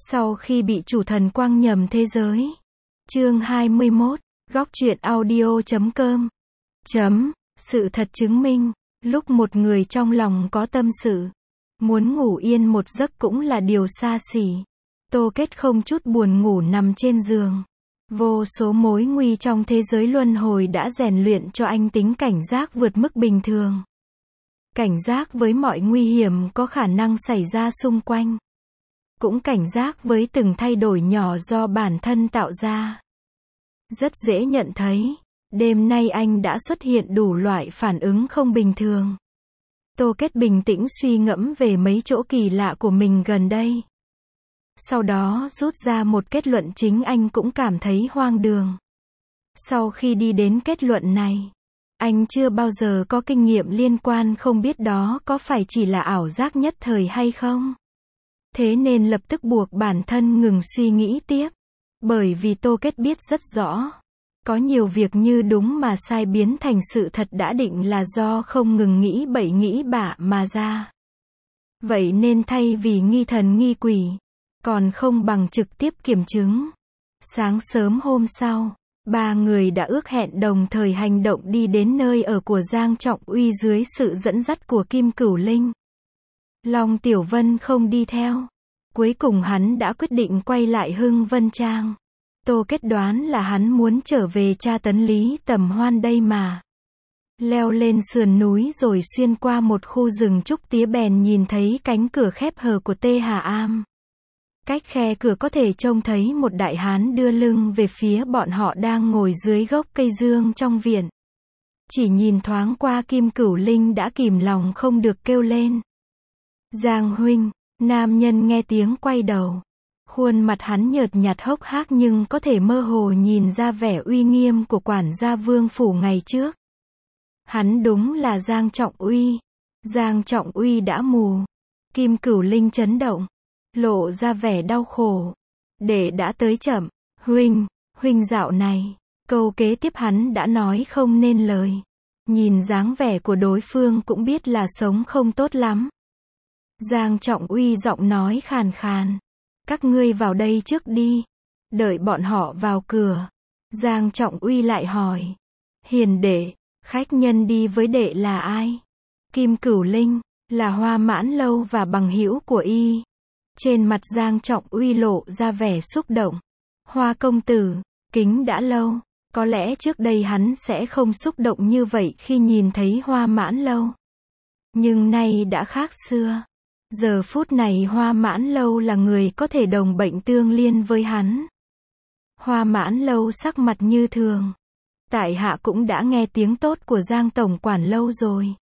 Sau khi bị chủ thần quăng nhầm thế giới. Chương 21, góc truyện audio.com. Sự thật chứng minh, lúc một người trong lòng có tâm sự, muốn ngủ yên một giấc cũng là điều xa xỉ. Tô Kết không chút buồn ngủ nằm trên giường. Vô số mối nguy trong thế giới luân hồi đã rèn luyện cho anh tính cảnh giác vượt mức bình thường. Cảnh giác với mọi nguy hiểm có khả năng xảy ra xung quanh. Cũng cảnh giác với từng thay đổi nhỏ do bản thân tạo ra. Rất dễ nhận thấy, đêm nay anh đã xuất hiện đủ loại phản ứng không bình thường. Tô Kết bình tĩnh suy ngẫm về mấy chỗ kỳ lạ của mình gần đây. Sau đó rút ra một kết luận chính anh cũng cảm thấy hoang đường. Sau khi đi đến kết luận này, anh chưa bao giờ có kinh nghiệm liên quan, không biết đó có phải chỉ là ảo giác nhất thời hay không. Thế nên lập tức buộc bản thân ngừng suy nghĩ tiếp. Bởi vì Tô Kết biết rất rõ, có nhiều việc như đúng mà sai biến thành sự thật đã định là do không ngừng nghĩ bậy nghĩ bạ mà ra. Vậy nên thay vì nghi thần nghi quỷ, còn không bằng trực tiếp kiểm chứng. Sáng sớm hôm sau, ba người đã ước hẹn đồng thời hành động đi đến nơi ở của Giang Trọng Uy dưới sự dẫn dắt của Kim Cửu Linh. Long Tiểu Vân không đi theo. Cuối cùng hắn đã quyết định quay lại Hưng Vân Trang. Tô Kết đoán là hắn muốn trở về tra tấn Lý Tầm Hoan đây mà. Leo lên sườn núi rồi xuyên qua một khu rừng trúc tía bèn nhìn thấy cánh cửa khép hờ của Tê Hà Am. Cách khe cửa có thể trông thấy một đại hán đưa lưng về phía bọn họ đang ngồi dưới gốc cây dương trong viện. Chỉ nhìn thoáng qua Kim Cửu Linh đã kìm lòng không được kêu lên. Giang huynh. Nam nhân nghe tiếng quay đầu. Khuôn mặt hắn nhợt nhạt hốc hác nhưng có thể mơ hồ nhìn ra vẻ uy nghiêm của quản gia Vương phủ ngày trước. Hắn đúng là Giang Trọng Uy. Giang Trọng Uy đã mù. Kim Cửu Linh chấn động, lộ ra vẻ đau khổ. Để đã tới chậm. Huynh dạo này. Câu kế tiếp hắn đã nói không nên lời. Nhìn dáng vẻ của đối phương cũng biết là sống không tốt lắm. Giang Trọng Uy giọng nói khàn khàn. Các ngươi vào đây trước đi. Đợi bọn họ vào cửa. Giang Trọng Uy lại hỏi. Hiền đệ, khách nhân đi với đệ là ai? Kim Cửu Linh, là Hoa Mãn Lâu và bằng hữu của y. Trên mặt Giang Trọng Uy lộ ra vẻ xúc động. Hoa công tử, kính đã lâu. Có lẽ trước đây hắn sẽ không xúc động như vậy khi nhìn thấy Hoa Mãn Lâu. Nhưng nay đã khác xưa. Giờ phút này Hoa Mãn Lâu là người có thể đồng bệnh tương liên với hắn. Hoa Mãn Lâu sắc mặt như thường. Tại hạ cũng đã nghe tiếng tốt của Giang tổng quản lâu rồi.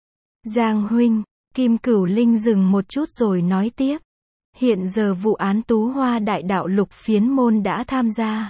Giang huynh. Kim Cửu Linh dừng một chút rồi nói tiếp. Hiện giờ vụ án Tú Hoa Đại Đạo Lục Phiến Môn đã tham gia.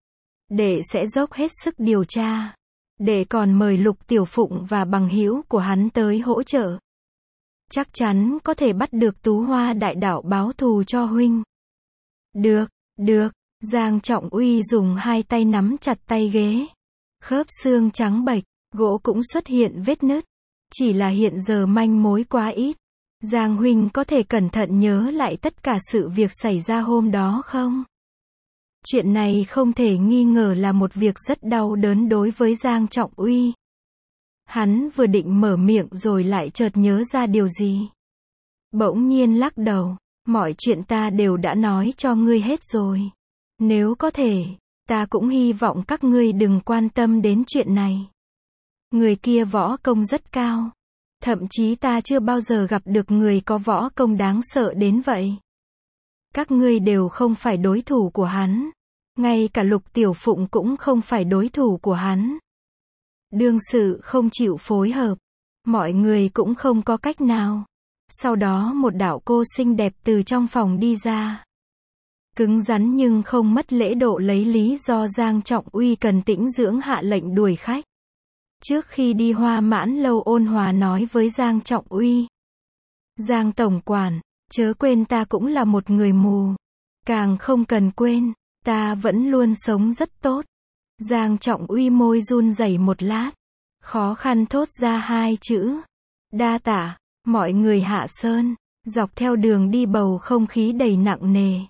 Đệ sẽ dốc hết sức điều tra. Đệ còn mời Lục Tiểu Phụng và bằng hữu của hắn tới hỗ trợ. Chắc chắn có thể bắt được Tú Hoa Đại Đạo báo thù cho huynh. Được. Giang Trọng Uy dùng hai tay nắm chặt tay ghế. Khớp xương trắng bệch, gỗ cũng xuất hiện vết nứt. Chỉ là hiện giờ manh mối quá ít. Giang huynh có thể cẩn thận nhớ lại tất cả sự việc xảy ra hôm đó không? Chuyện này không thể nghi ngờ là một việc rất đau đớn đối với Giang Trọng Uy. Hắn vừa định mở miệng rồi lại chợt nhớ ra điều gì. Bỗng nhiên lắc đầu. Mọi chuyện ta đều đã nói cho ngươi hết rồi. Nếu có thể, ta cũng hy vọng các ngươi đừng quan tâm đến chuyện này. Người kia võ công rất cao. Thậm chí ta chưa bao giờ gặp được người có võ công đáng sợ đến vậy. Các ngươi đều không phải đối thủ của hắn. Ngay cả Lục Tiểu Phụng cũng không phải đối thủ của hắn. Đương sự không chịu phối hợp. Mọi người cũng không có cách nào. Sau đó một đạo cô xinh đẹp từ trong phòng đi ra. Cứng rắn nhưng không mất lễ độ lấy lý do Giang Trọng Uy cần tĩnh dưỡng hạ lệnh đuổi khách. Trước khi đi Hoa Mãn Lâu ôn hòa nói với Giang Trọng Uy. Giang tổng quản, chớ quên ta cũng là một người mù. Càng không cần quên, ta vẫn luôn sống rất tốt. Giang Trọng Uy môi run rẩy một lát. Khó khăn thốt ra hai chữ. Đa tạ. Mọi người hạ sơn. Dọc theo đường đi bầu không khí đầy nặng nề.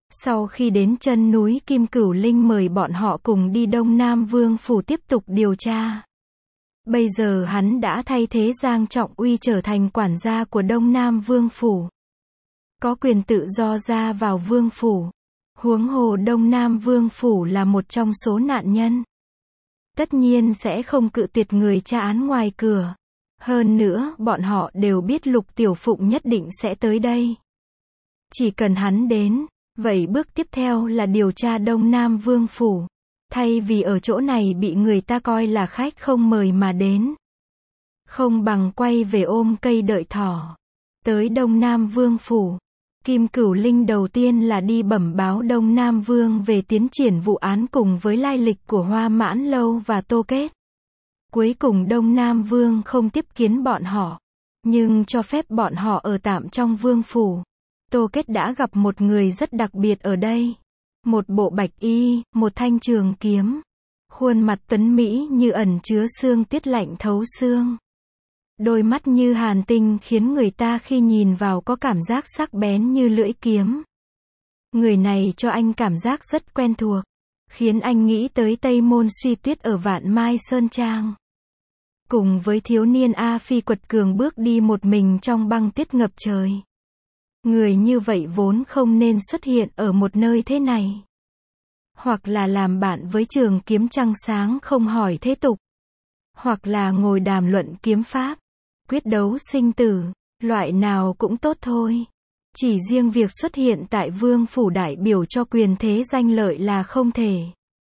Sau khi đến chân núi, Kim Cửu Linh mời bọn họ cùng đi Đông Nam Vương Phủ tiếp tục điều tra. Bây giờ hắn đã thay thế Giang Trọng Uy trở thành quản gia của Đông Nam Vương Phủ. Có quyền tự do ra vào Vương Phủ. Huống hồ Đông Nam Vương Phủ là một trong số nạn nhân. Tất nhiên sẽ không cự tuyệt người tra án ngoài cửa. Hơn nữa, bọn họ đều biết Lục Tiểu Phụng nhất định sẽ tới đây. Chỉ cần hắn đến, vậy bước tiếp theo là điều tra Đông Nam Vương Phủ. Thay vì ở chỗ này bị người ta coi là khách không mời mà đến. Không bằng quay về ôm cây đợi thỏ. Tới Đông Nam Vương Phủ, Kim Cửu Linh đầu tiên là đi bẩm báo Đông Nam Vương về tiến triển vụ án cùng với lai lịch của Hoa Mãn Lâu và Tô Kết. Cuối cùng Đông Nam Vương không tiếp kiến bọn họ, nhưng cho phép bọn họ ở tạm trong Vương Phủ. Tô Kết đã gặp một người rất đặc biệt ở đây. Một bộ bạch y, một thanh trường kiếm. Khuôn mặt tuấn mỹ như ẩn chứa xương tiết lạnh thấu xương. Đôi mắt như hàn tinh khiến người ta khi nhìn vào có cảm giác sắc bén như lưỡi kiếm. Người này cho anh cảm giác rất quen thuộc, khiến anh nghĩ tới Tây Môn Suy Tuyết ở Vạn Mai Sơn Trang. Cùng với thiếu niên A Phi quật cường bước đi một mình trong băng tuyết ngập trời. Người như vậy vốn không nên xuất hiện ở một nơi thế này. Hoặc là làm bạn với trường kiếm trăng sáng không hỏi thế tục. Hoặc là ngồi đàm luận kiếm pháp, quyết đấu sinh tử, loại nào cũng tốt thôi. Chỉ riêng việc xuất hiện tại Vương Phủ đại biểu cho quyền thế danh lợi là không thể.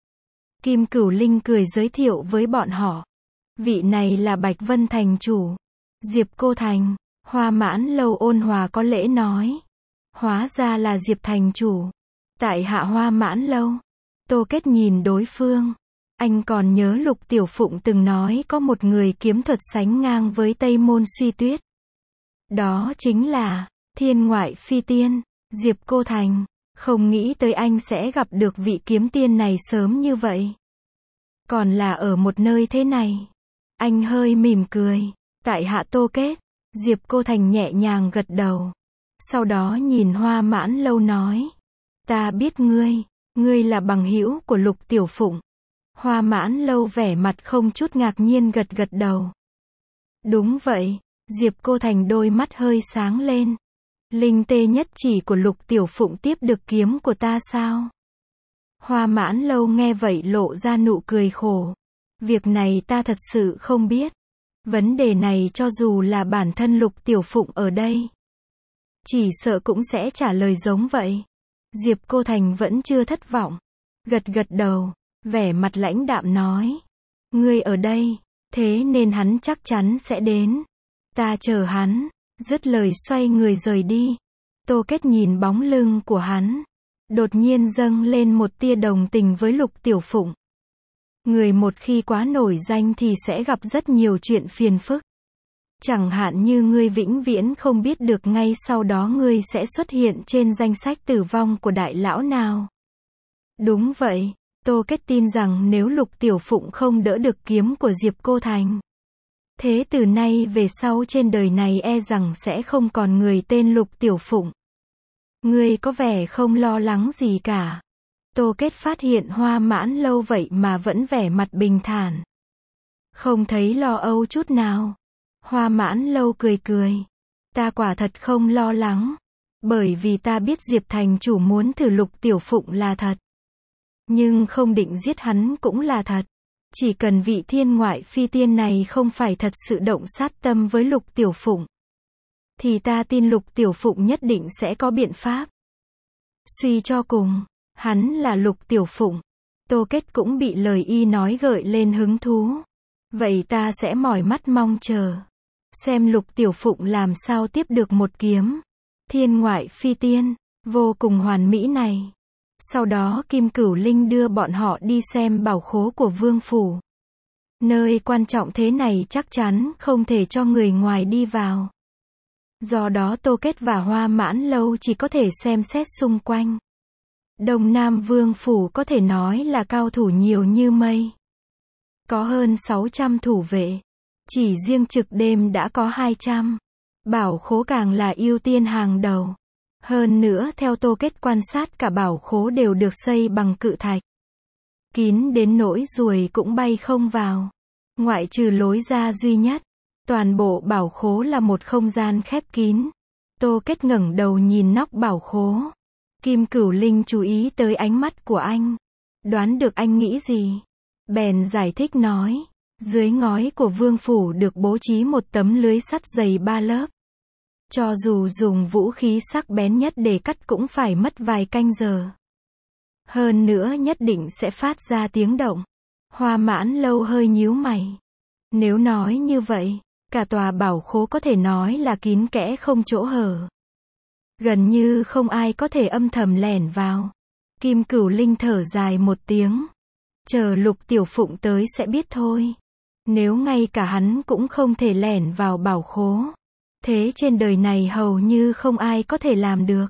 Kim Cửu Linh cười giới thiệu với bọn họ. Vị này là Bạch Vân Thành chủ, Diệp Cô Thành. Hoa Mãn Lâu ôn hòa có lễ nói. Hóa ra là Diệp thành chủ. Tại hạ Hoa Mãn Lâu. Tô Kết nhìn đối phương. Anh còn nhớ Lục Tiểu Phụng từng nói có một người kiếm thuật sánh ngang với Tây Môn Suy Tuyết. Đó chính là Thiên Ngoại Phi Tiên, Diệp Cô Thành. Không nghĩ tới anh sẽ gặp được vị kiếm tiên này sớm như vậy. Còn là ở một nơi thế này. Anh hơi mỉm cười. Tại hạ Tô Kết. Diệp Cô Thành nhẹ nhàng gật đầu. Sau đó nhìn Hoa Mãn Lâu nói. Ta biết ngươi là bằng hữu của Lục Tiểu Phụng. Hoa Mãn Lâu vẻ mặt không chút ngạc nhiên gật gật đầu. Đúng vậy, Diệp Cô Thành đôi mắt hơi sáng lên. Linh tê nhất chỉ của Lục Tiểu Phụng tiếp được kiếm của ta sao? Hoa Mãn Lâu nghe vậy lộ ra nụ cười khổ. Việc này ta thật sự không biết. Vấn đề này cho dù là bản thân Lục Tiểu Phụng ở đây, chỉ sợ cũng sẽ trả lời giống vậy. Diệp Cô Thành vẫn chưa thất vọng. Gật gật đầu, vẻ mặt lãnh đạm nói. Ngươi ở đây, thế nên hắn chắc chắn sẽ đến. Ta chờ hắn. Dứt lời xoay người rời đi. Tô Kết nhìn bóng lưng của hắn. Đột nhiên dâng lên một tia đồng tình với Lục Tiểu Phụng. Người một khi quá nổi danh thì sẽ gặp rất nhiều chuyện phiền phức. Chẳng hạn như ngươi vĩnh viễn không biết được ngay sau đó ngươi sẽ xuất hiện trên danh sách tử vong của đại lão nào. Đúng vậy, Tô Kết tin rằng nếu Lục Tiểu Phụng không đỡ được kiếm của Diệp Cô Thành, thế từ nay về sau trên đời này e rằng sẽ không còn người tên Lục Tiểu Phụng. Ngươi có vẻ không lo lắng gì cả. Tô Kết phát hiện Hoa Mãn Lâu vậy mà vẫn vẻ mặt bình thản. Không thấy lo âu chút nào. Hoa Mãn Lâu cười cười. Ta quả thật không lo lắng. Bởi vì ta biết Diệp thành chủ muốn thử Lục Tiểu Phụng là thật. Nhưng không định giết hắn cũng là thật. Chỉ cần vị Thiên Ngoại Phi Tiên này không phải thật sự động sát tâm với Lục Tiểu Phụng, thì ta tin Lục Tiểu Phụng nhất định sẽ có biện pháp. Suy cho cùng, hắn là Lục Tiểu Phụng. Tô Kết cũng bị lời y nói gợi lên hứng thú. Vậy ta sẽ mỏi mắt mong chờ. Xem Lục Tiểu Phụng làm sao tiếp được một kiếm Thiên Ngoại Phi Tiên, vô cùng hoàn mỹ này. Sau đó Kim Cửu Linh đưa bọn họ đi xem bảo khố của Vương Phủ. Nơi quan trọng thế này chắc chắn không thể cho người ngoài đi vào. Do đó Tô Kết và Hoa Mãn Lâu chỉ có thể xem xét xung quanh. Đông Nam Vương Phủ có thể nói là cao thủ nhiều như mây. Có hơn 600 thủ vệ. Chỉ riêng trực đêm đã có 200. Bảo khố càng là ưu tiên hàng đầu. Hơn nữa theo Tô Kết quan sát cả bảo khố đều được xây bằng cự thạch. Kín đến nỗi ruồi cũng bay không vào. Ngoại trừ lối ra duy nhất. Toàn bộ bảo khố là một không gian khép kín. Tô Kết ngẩng đầu nhìn nóc bảo khố. Kim Cửu Linh chú ý tới ánh mắt của anh. Đoán được anh nghĩ gì. Bèn giải thích nói. Dưới ngói của vương phủ được bố trí một tấm lưới sắt dày 3 lớp. Cho dù dùng vũ khí sắc bén nhất để cắt cũng phải mất vài canh giờ. Hơn nữa nhất định sẽ phát ra tiếng động. Hoa Mãn Lâu hơi nhíu mày. Nếu nói như vậy, cả tòa bảo khố có thể nói là kín kẽ không chỗ hở. Gần như không ai có thể âm thầm lẻn vào. Kim Cửu Linh thở dài một tiếng. Chờ Lục Tiểu Phụng tới sẽ biết thôi. Nếu ngay cả hắn cũng không thể lẻn vào bảo khố, thế trên đời này hầu như không ai có thể làm được.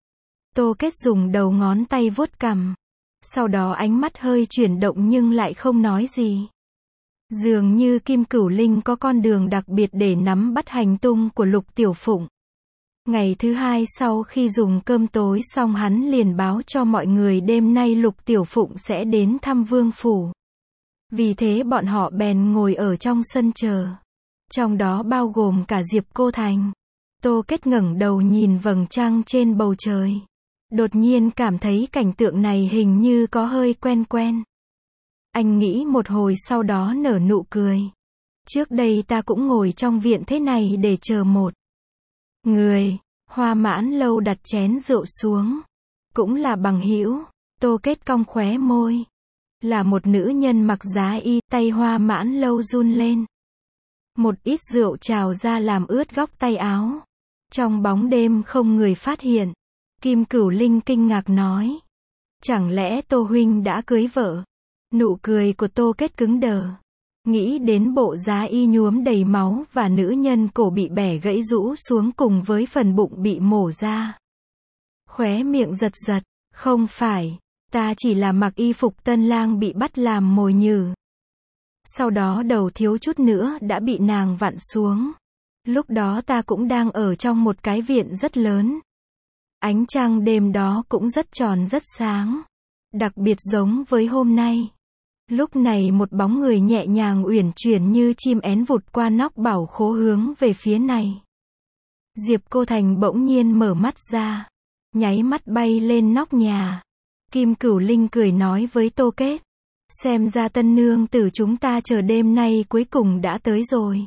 Tô Kết dùng đầu ngón tay vuốt cằm. Sau đó ánh mắt hơi chuyển động nhưng lại không nói gì. Dường như Kim Cửu Linh có con đường đặc biệt để nắm bắt hành tung của Lục Tiểu Phụng. Ngày thứ hai sau khi dùng cơm tối xong hắn liền báo cho mọi người đêm nay Lục Tiểu Phụng sẽ đến thăm vương phủ. Vì thế bọn họ bèn ngồi ở trong sân chờ. Trong đó bao gồm cả Diệp Cô Thành. Tô Kết ngẩng đầu nhìn vầng trăng trên bầu trời. Đột nhiên cảm thấy cảnh tượng này hình như có hơi quen quen. Anh nghĩ một hồi sau đó nở nụ cười. Trước đây ta cũng ngồi trong viện thế này để chờ một người. Hoa Mãn Lâu đặt chén rượu xuống. Cũng là bằng hữu. Tô Kết cong khóe môi. Là một nữ nhân mặc giá y, tay Hoa Mãn Lâu run lên. Một ít rượu trào ra làm ướt góc tay áo. Trong bóng đêm không người phát hiện. Kim Cửu Linh kinh ngạc nói. Chẳng lẽ Tô huynh đã cưới vợ? Nụ cười của Tô Kết cứng đờ. Nghĩ đến bộ giá y nhuốm đầy máu và nữ nhân cổ bị bẻ gãy rũ xuống cùng với phần bụng bị mổ ra. Khóe miệng giật giật. Không phải, ta chỉ là mặc y phục tân lang bị bắt làm mồi nhử. Sau đó đầu thiếu chút nữa đã bị nàng vặn xuống. Lúc đó ta cũng đang ở trong một cái viện rất lớn. Ánh trăng đêm đó cũng rất tròn rất sáng. Đặc biệt giống với hôm nay. Lúc này một bóng người nhẹ nhàng uyển chuyển như chim én vụt qua nóc bảo khố hướng về phía này. Diệp Cô Thành bỗng nhiên mở mắt ra. Nháy mắt bay lên nóc nhà. Kim Cửu Linh cười nói với Tô Kết. Xem ra tân nương tử chúng ta chờ đêm nay cuối cùng đã tới rồi.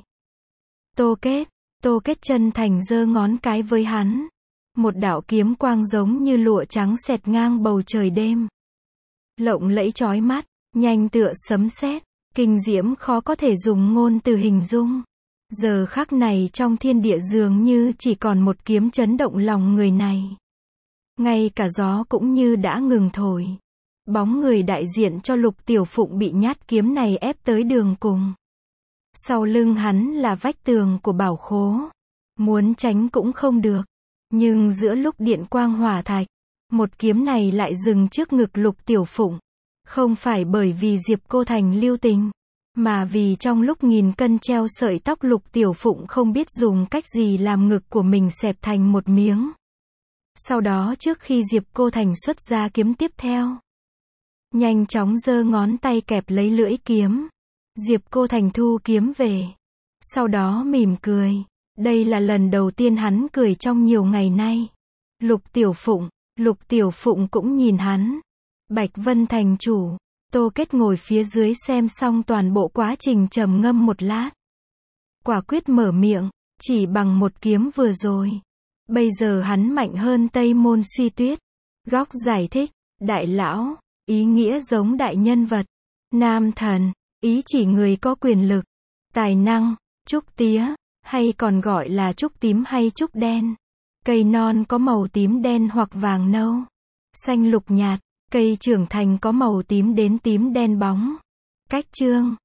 Tô Kết chân thành giơ ngón cái với hắn. Một đạo kiếm quang giống như lụa trắng xẹt ngang bầu trời đêm. Lộng lẫy chói mắt, nhanh tựa sấm sét, kinh diễm khó có thể dùng ngôn từ hình dung. Giờ khắc này trong thiên địa dường như chỉ còn một kiếm chấn động lòng người này. Ngay cả gió cũng như đã ngừng thổi. Bóng người đại diện cho Lục Tiểu Phụng bị nhát kiếm này ép tới đường cùng. Sau lưng hắn là vách tường của bảo khố. Muốn tránh cũng không được. Nhưng giữa lúc điện quang hỏa thạch, một kiếm này lại dừng trước ngực Lục Tiểu Phụng. Không phải bởi vì Diệp Cô Thành lưu tình, mà vì trong lúc nghìn cân treo sợi tóc Lục Tiểu Phụng không biết dùng cách gì làm ngực của mình xẹp thành một miếng. Sau đó trước khi Diệp Cô Thành xuất ra kiếm tiếp theo, nhanh chóng giơ ngón tay kẹp lấy lưỡi kiếm. Diệp Cô Thành thu kiếm về. Sau đó mỉm cười. Đây là lần đầu tiên hắn cười trong nhiều ngày nay. Lục Tiểu Phụng cũng nhìn hắn. Bạch Vân thành chủ. Tô Kết ngồi phía dưới xem xong toàn bộ quá trình trầm ngâm một lát. Quả quyết mở miệng. Chỉ bằng một kiếm vừa rồi. Bây giờ hắn mạnh hơn Tây Môn Suy Tuyết. Góc giải thích. Đại lão. Ý nghĩa giống đại nhân vật. Nam thần. Ý chỉ người có quyền lực. Tài năng. Trúc tía. Hay còn gọi là trúc tím hay trúc đen. Cây non có màu tím đen hoặc vàng nâu. Xanh lục nhạt. Cây trưởng thành có màu tím đến tím đen bóng. Cách chương.